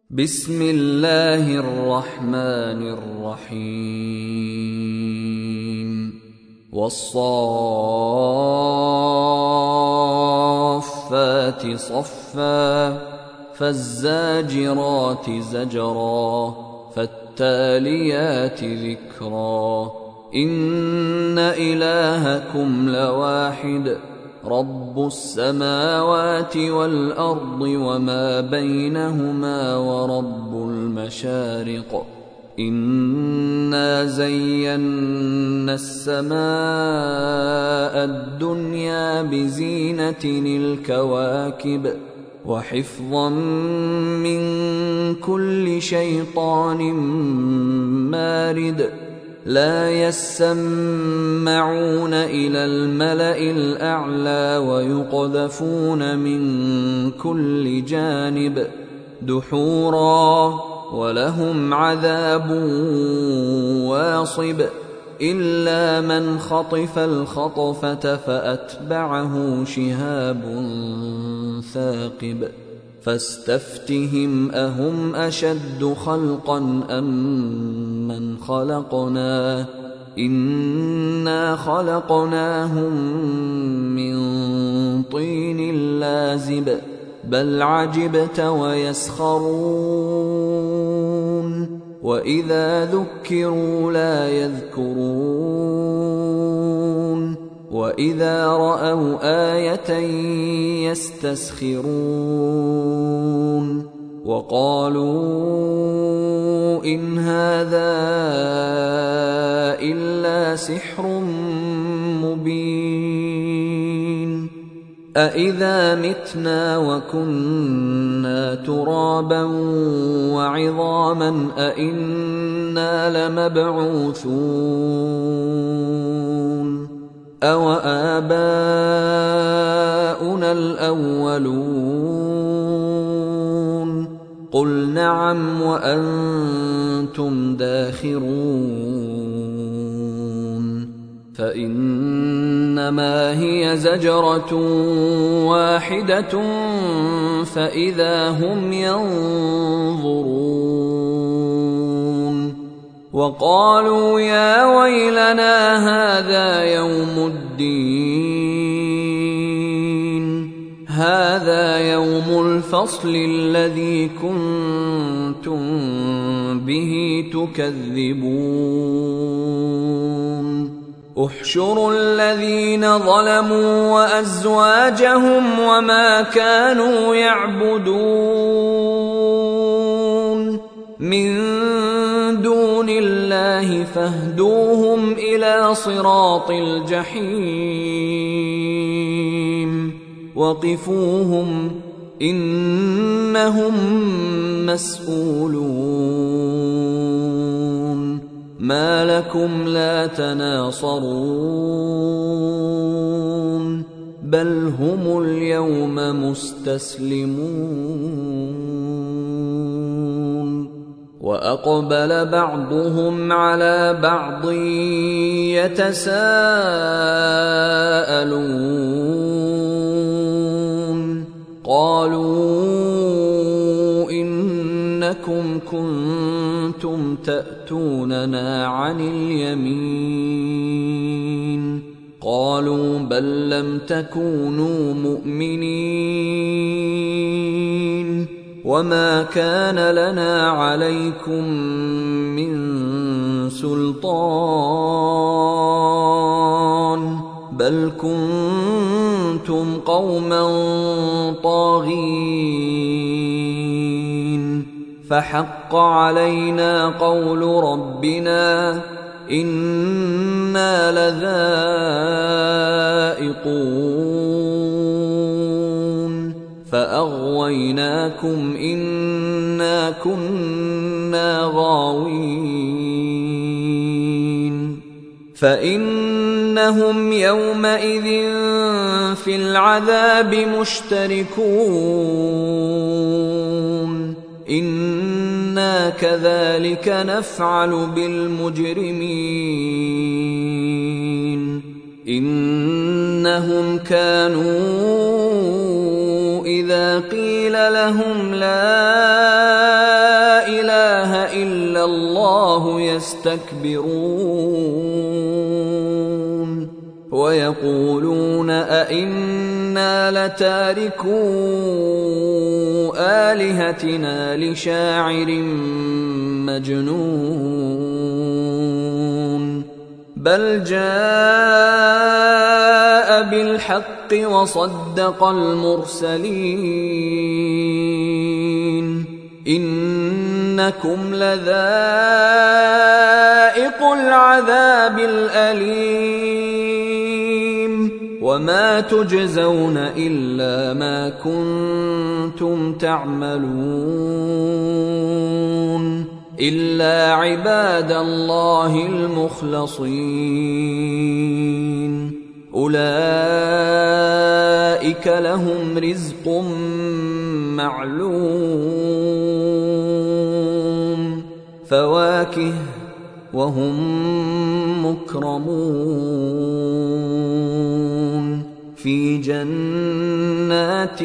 بسم الله الرحمن الرحيم والصافات صفا فالزاجرات زجرا فالتاليات ذكرا إن إلهكم لواحد رب السماوات والأرض وما بينهما ورب المشارق إنا زينا السماء الدنيا بزينة الكواكب وحفظا من كل شيطان مارد لا يسمعون إلى الملأ الأعلى ويقذفون من كل جانب دحورا ولهم عذاب واصب إلا من خطف الخطفة فأتبعه شهاب ثاقب فاستفتهم أهم أشد خلقا أم من خلقنا إنا خلقناهم من طين لازب بل عجبت ويسخرون وإذا ذكروا لا يذكرون وإذا رأوا آية يستسخرون وقالوا إن هذا إلا سحر مبين أإذا متنا وكنا ترابا وعظاما أإنا لمبعوثون أوآباؤنا الأولون قل نعم وأنتم داخرون فإنما هي زجرة واحدة فإذا هم ينظرون وقالوا يا ويلنا هذا يوم الدين هذا يوم الفصل الذي كنتم به تكذبون احشروا الذين ظلموا وأزواجهم وما كانوا يعبدون من دون الله فاهدوهم إلى صراط الجحيم وقفوهم إنهم مسؤولون ما لكم لا تناصرون بل هم اليوم مستسلمون وأقبل بعضهم على بعض يتساءلون قالوا إنكم كنتم تأتوننا عن اليمين قالوا بل لم تكونوا مؤمنين وما كان لنا عليكم من سلطان بل كنتم قوما طاغين فحق علينا قول ربنا إنا لذائقون فأغويناكم إنا كنا غاوين فإنهم يومئذ في العذاب مشتركون إنا كذلك نفعل بالمجرمين إنهم كانوا إذا قيل لهم لا الله يستكبرون ويقولون أئنا لتاركو آلهتنا لشاعر مجنون بل جاء بالحق وصدق المرسلين إنكم لذائق العذاب الأليم وما تجزون إلا ما كنتم تعملون إلا عباد الله المخلصين أولئك لهم رزق معلوم فواكه وهم مكرمون في جنات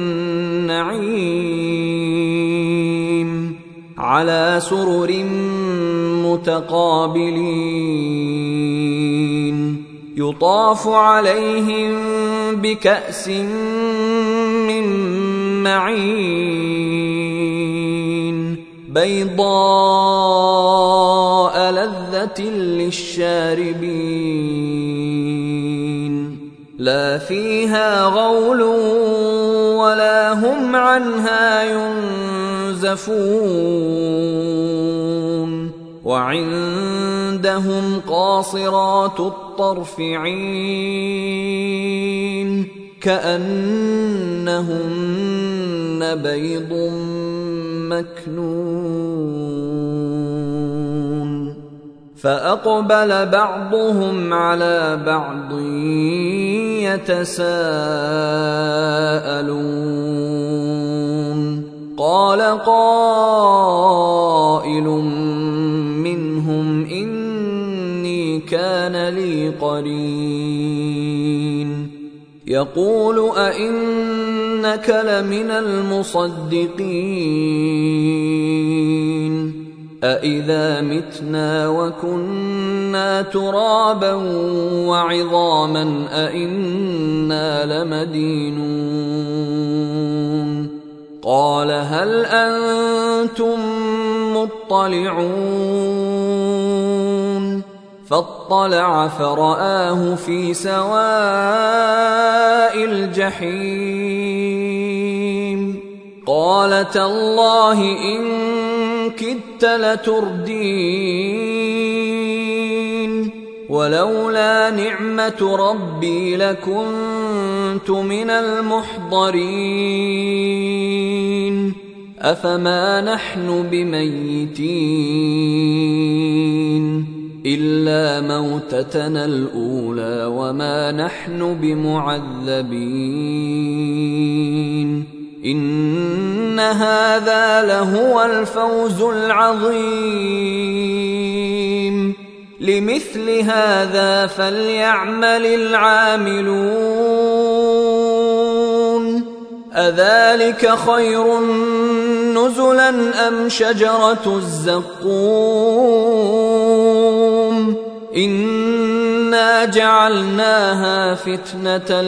النعيم على سرر متقابلين يطاف عليهم بكأس من معين بيضاء لذة للشاربين لا فيها غول ولا هم عنها ينزفون وعندهم قاصرات الطرف عين كأنهن بيض مكنون فأقبل بعضهم على بعض يتساءلون قال قائل منهم إني كان لي قرين يقول أئنك لمن المصدقين أإذا متنا وكنا ترابا وعظاما أئنا لمدينون قال هل أنتم مطلعون فاطلع فرآه في سواء الجحيم قال تالله إن كدت لتردين ولولا نعمة ربي لكنت من المحضرين أفما نحن بميتين إلا موتتنا الأولى وما نحن بمعذبين إن هذا لهو الفوز العظيم لمثل هذا فليعمل العاملون أذلك خير نزلا أم شجرة الزقوم إنا جعلناها فتنة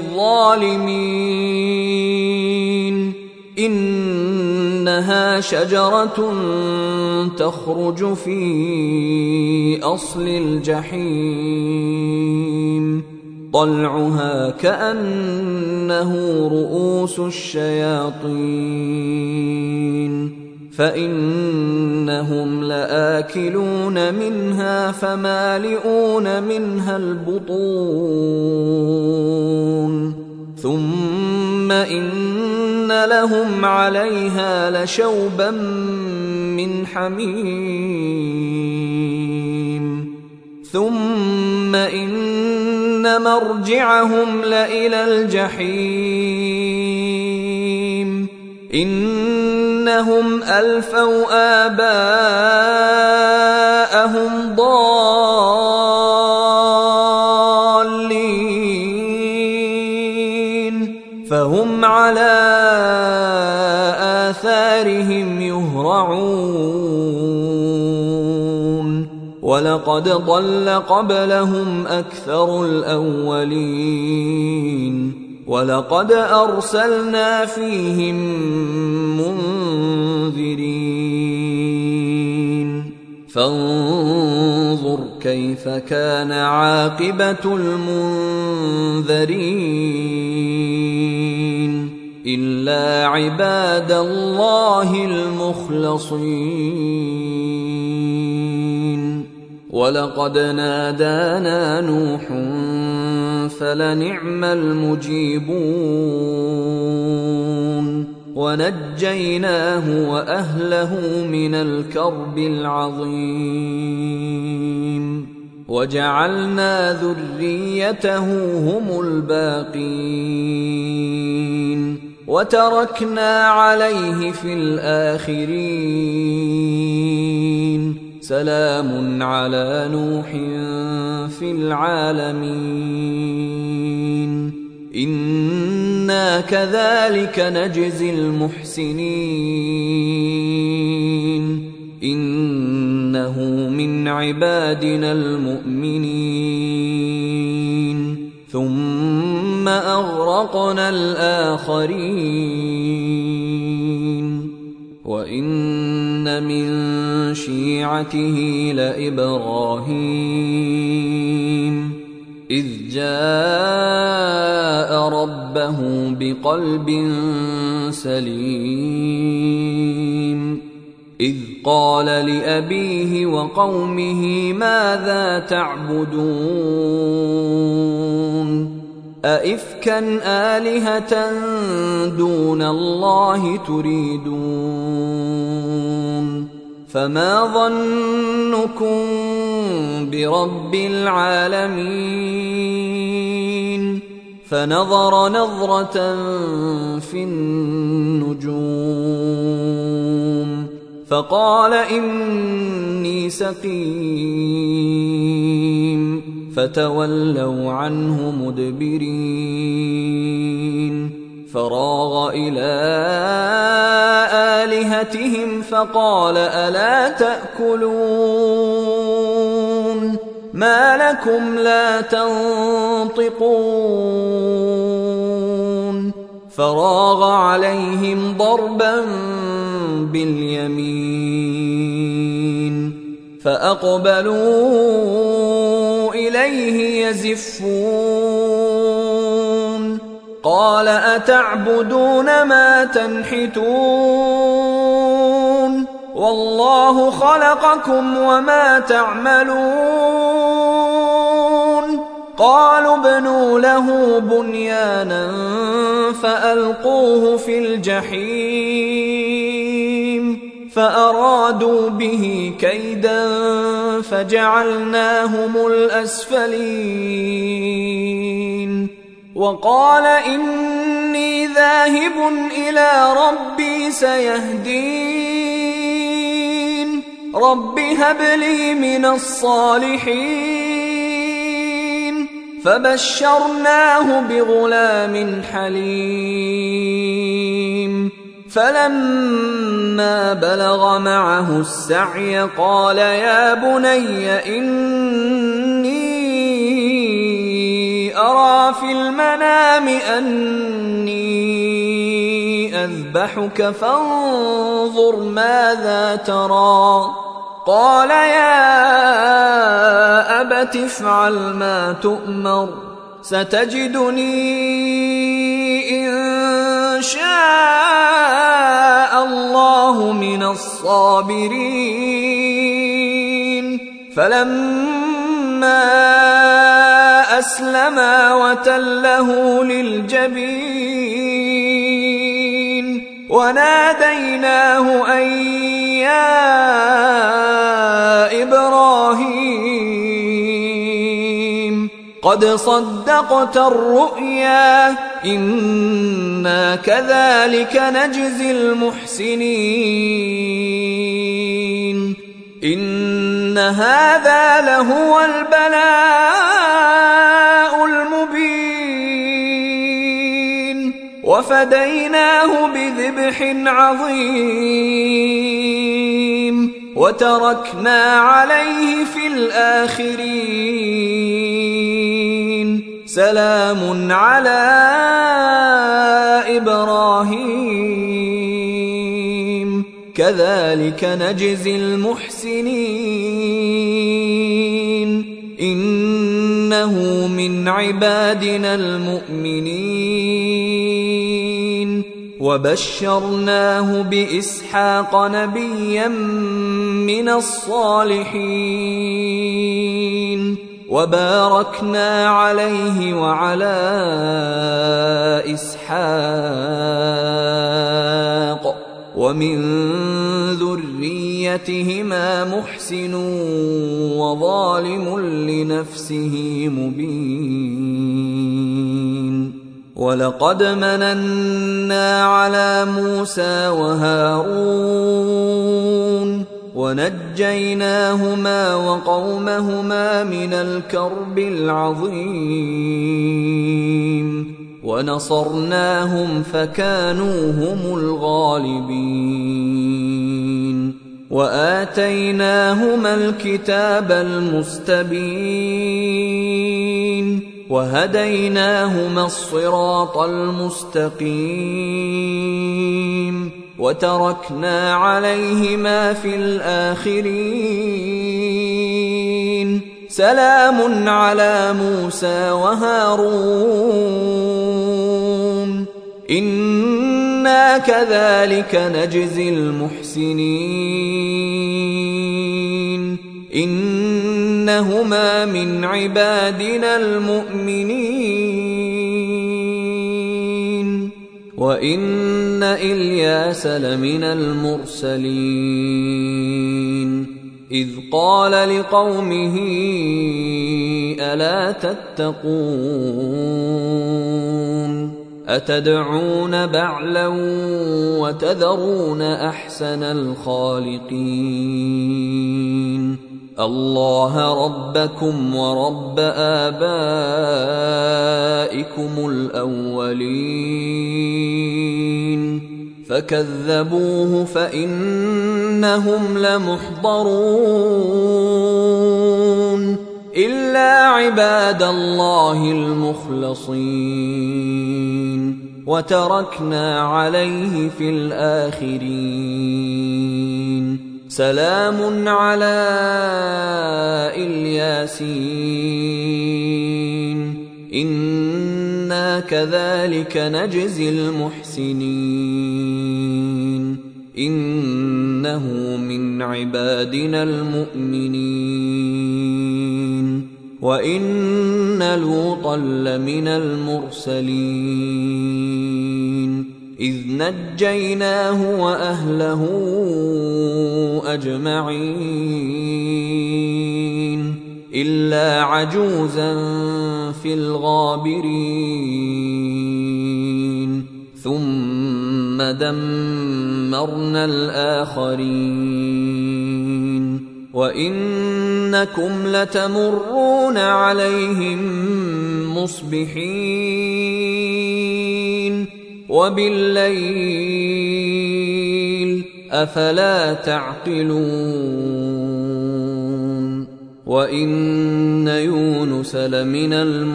للظالمين إنها شجرة تخرج في أصل الجحيم طلعها كأنه رؤوس الشياطين فإنهم لآكلون منها فمالئون منها البطون ثم إن لهم عليها لشوبا من حميم ثم إن مرجعهم لإلى الجحيم إنهم ألفوا آباءهم ضالين فهم على آثارهم يهرعون ولقد ضل قبلهم أكثر الأولين ولقد أرسلنا فيهم منذرين فانظر كيف كان عاقبة المنذرين إلا عباد الله المخلصين ولقد نادانا نوح فلنعم المجيبون ونجيناه وأهله من الكرب العظيم وجعلنا ذريته هم الباقين وتركنا عليه في الآخرين سلام على نوح في العالمين إنا كذلك نجزي المحسنين إنه من عبادنا المؤمنين ثم أغرقنا الآخرين وإن من شيعته لإبراهيم إذ جاء ربه بقلب سليم إذ قال لأبيه وقومه ماذا تعبدون أئفكا آلهة دون الله تريدون فما ظنكم برب العالمين فنظر نظرة في النجوم فقال إني سقيم فتولوا عنه مدبرين فراغ إلى آلهتهم فقال ألا تأكلون ما لكم لا تنطقون فراغ عليهم ضربا باليمين فأقبلوا إليه يزفون قال أتعبدون ما تنحتون والله خلقكم وما تعملون قالوا ابنوا له بنيانا فألقوه في الجحيم فأرادوا به كيدا فجعلناهم الأسفلين وقال إني ذاهب إلى ربي سيهدين رب هب لي من الصالحين فبشرناه بغلام حليم فلما بلغ معه السعي قال يا بني إني أرى في المنام أني أذبحك فانظر ماذا ترى قال يا أبت افعل ما تؤمر ستجدني إن شاء الله من الصابرين فلما أسلما وتله للجبين وناديناه أن يا إبراهيم قد صدقت الرؤيا إنا كذلك نجزي المحسنين إن هذا لهو البلاء المبين وفديناه بذبح عظيم وتركنا عليه في الآخرين سلام على إبراهيم كذلك نجزي المحسنين إنه من عبادنا المؤمنين وبشرناه بإسحاق نبيا من الصالحين وباركنا عليه وعلى إسحاق ومن ذريتهما محسن وظالم لنفسه مبين ولقد مننا على موسى وهارون ونجيناهما وقومهما من الكرب العظيم ونصرناهم فكانوا هم الغالبين وآتيناهما الكتاب المستبين وهديناهما الصراط المستقيم وتركنا عليهما في الآخرين سلام على موسى وهارون إنا كذلك نجزي المحسنين إنهما من عبادنا المؤمنين وإن إلياس لمن المرسلين إذ قال لقومه ألا تتقون أتدعون بعلا وتذرون أحسن الخالقين الله ربكم ورب آبائكم الأولين فكذبوه فإنهم لمحضرون إلا عباد الله المخلصين وتركنا عليه في الآخرين سلام على الياسين إنا كذلك نجزي المحسنين إنه من عبادنا المؤمنين وإن لوطا لمن المرسلين إذ نجيناه وأهله أجمعين إلا عجوزا في الغابرين ثم دمرنا الآخرين وإنكم لتمرون عليهم مصبحين وبالليل أفلا تعقلون وإن يونس لمن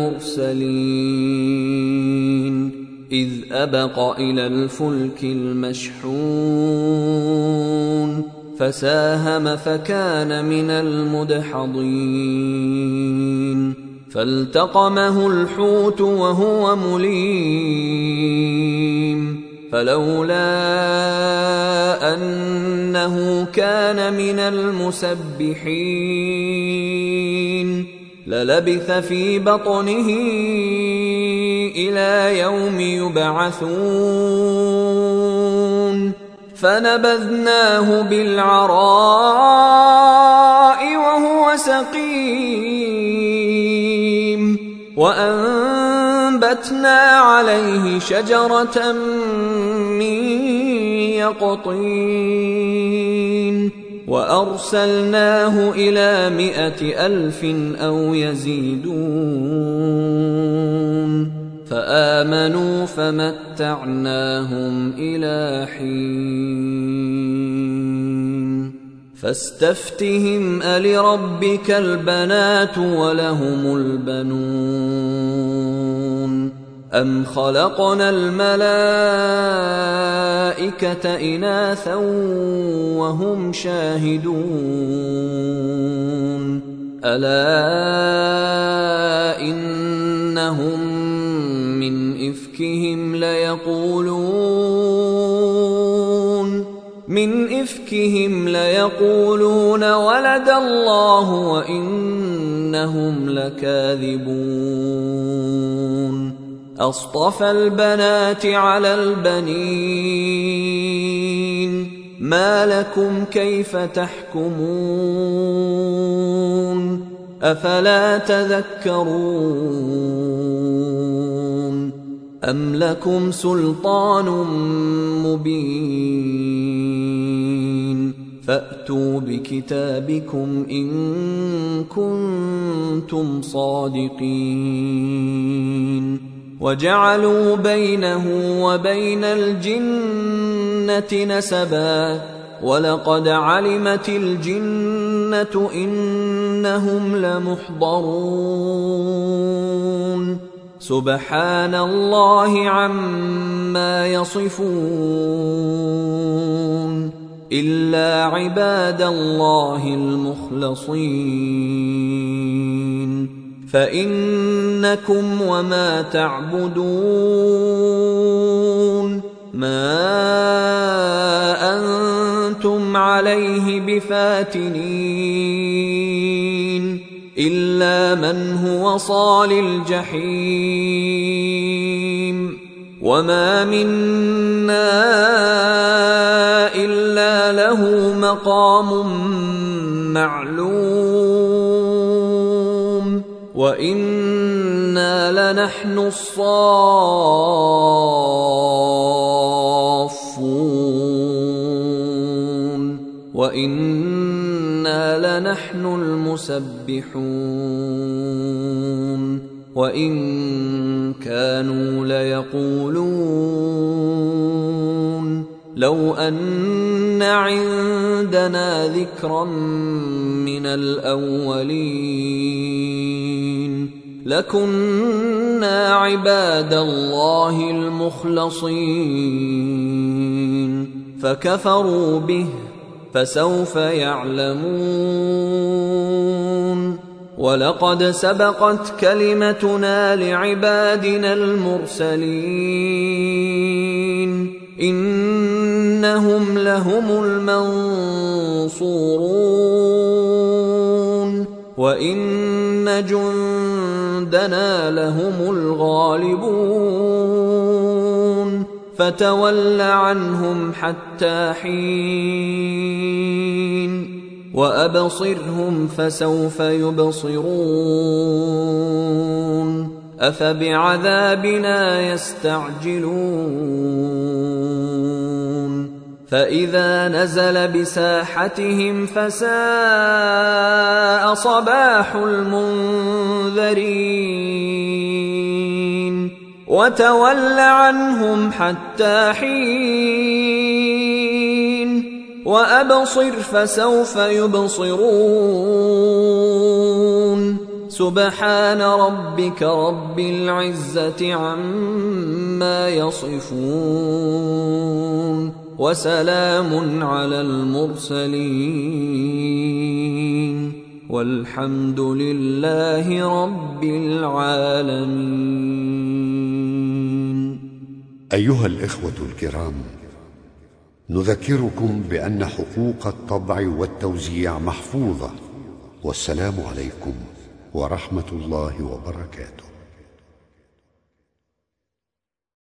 المرسلين إذ أبق إلى الفلك المشحون فساهم فكان من المدحضين فالتقمه الحوت وهو مليم فلولا أنه كان من المسبحين للبث في بطنه إلى يوم يبعثون فنبذناه بالعراء وهو سقيم وأنبتنا عليه شجرة من يقطين وأرسلناه إلى 100,000 أو يزيدون فآمنوا فمتعناهم إلى حين فاستفتهم ألربك البنات ولهم البنون أم خلقنا الملائكة إناثا وهم شاهدون ألا إنهم من إفكهم ليقولون ولد الله وإنهم لكاذبون أصطفى البنات على البنين ما لكم كيف تحكمون أفلا تذكرون أم لكم سلطان مبين فأتوا بكتابكم إن كنتم صادقين وجعلوا بينه وبين الجنة نسبا ولقد علمت الجنة إنهم لمحضرون سبحان الله عما يصفون إلا عباد الله المخلصين فإنكم وما تعبدون ما أنتم عليه بفاتنين إلا من هو صال الجحيم وما منا إلا له مقام معلوم وإنا لنحن الصافون وإنا لنحن المسبحون وإن كانوا ليقولون لو أن عندنا ذكرا من الأولين لكنا عباد الله المخلصين فكفروا به فسوف يعلمون ولقد سبقت كلمتنا لعبادنا المرسلين إنهم لهم المنصورون وإن جندنا لهم الغالبون فتول عنهم حتى حين وأبصرهم فسوف يبصرون أفبعذابنا يستعجلون فإذا نزل بساحتهم فساء صباح المنذرين وتول عنهم حتى حين وأبصر فسوف يبصرون سبحان ربك رب العزة عما يصفون وسلام على المرسلين والحمد لله رب العالمين. أيها الإخوة الكرام، نذكركم بأن حقوق الطبع والتوزيع محفوظة، والسلام عليكم ورحمة الله وبركاته.